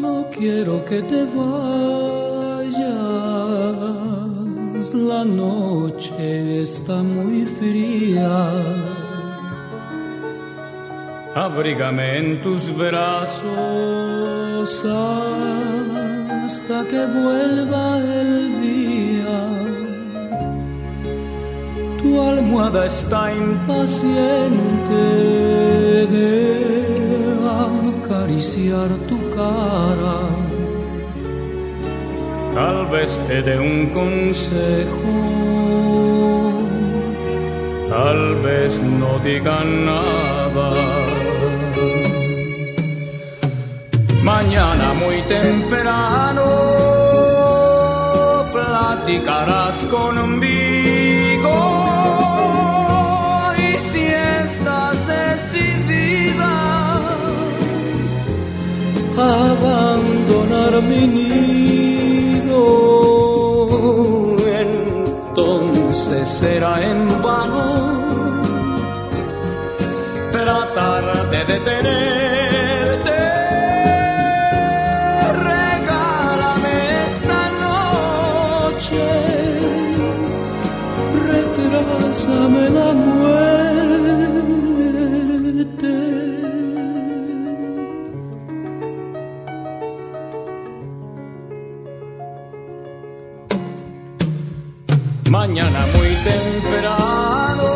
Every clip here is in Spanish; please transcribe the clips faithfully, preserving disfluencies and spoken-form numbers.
No quiero que te vayas, la noche está muy fría. Abrígame en tus brazos hasta que vuelva el día. Tu almohada está impaciente de acariciar tu cara. Tal vez te dé un consejo, tal vez no diga nada. Mañana muy temprano platicarás conmigo, y si estás decidida a abandonar mi nido, entonces será en vano tratar de detenerte. Regálame esta noche, retrásame la muerte. Mañana muy temprano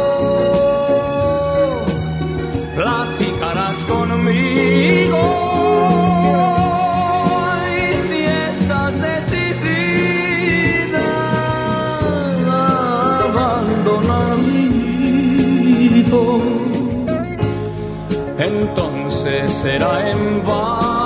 platicarás conmigo, y si estás decidida a abandonar mi nido, entonces será en vano